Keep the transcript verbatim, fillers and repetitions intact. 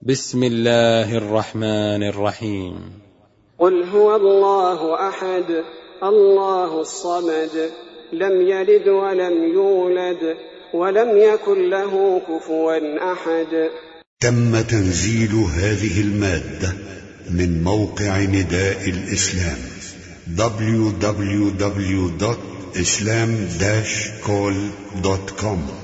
بسم الله الرحمن الرحيم. قل هو الله أحد الله الصمد لم يلد ولم يولد ولم يكن له كفوا أحد. تم تنزيل هذه المادة من موقع نداء الإسلام دبليو دبليو دبليو دوت إسلام داش كول دوت كوم.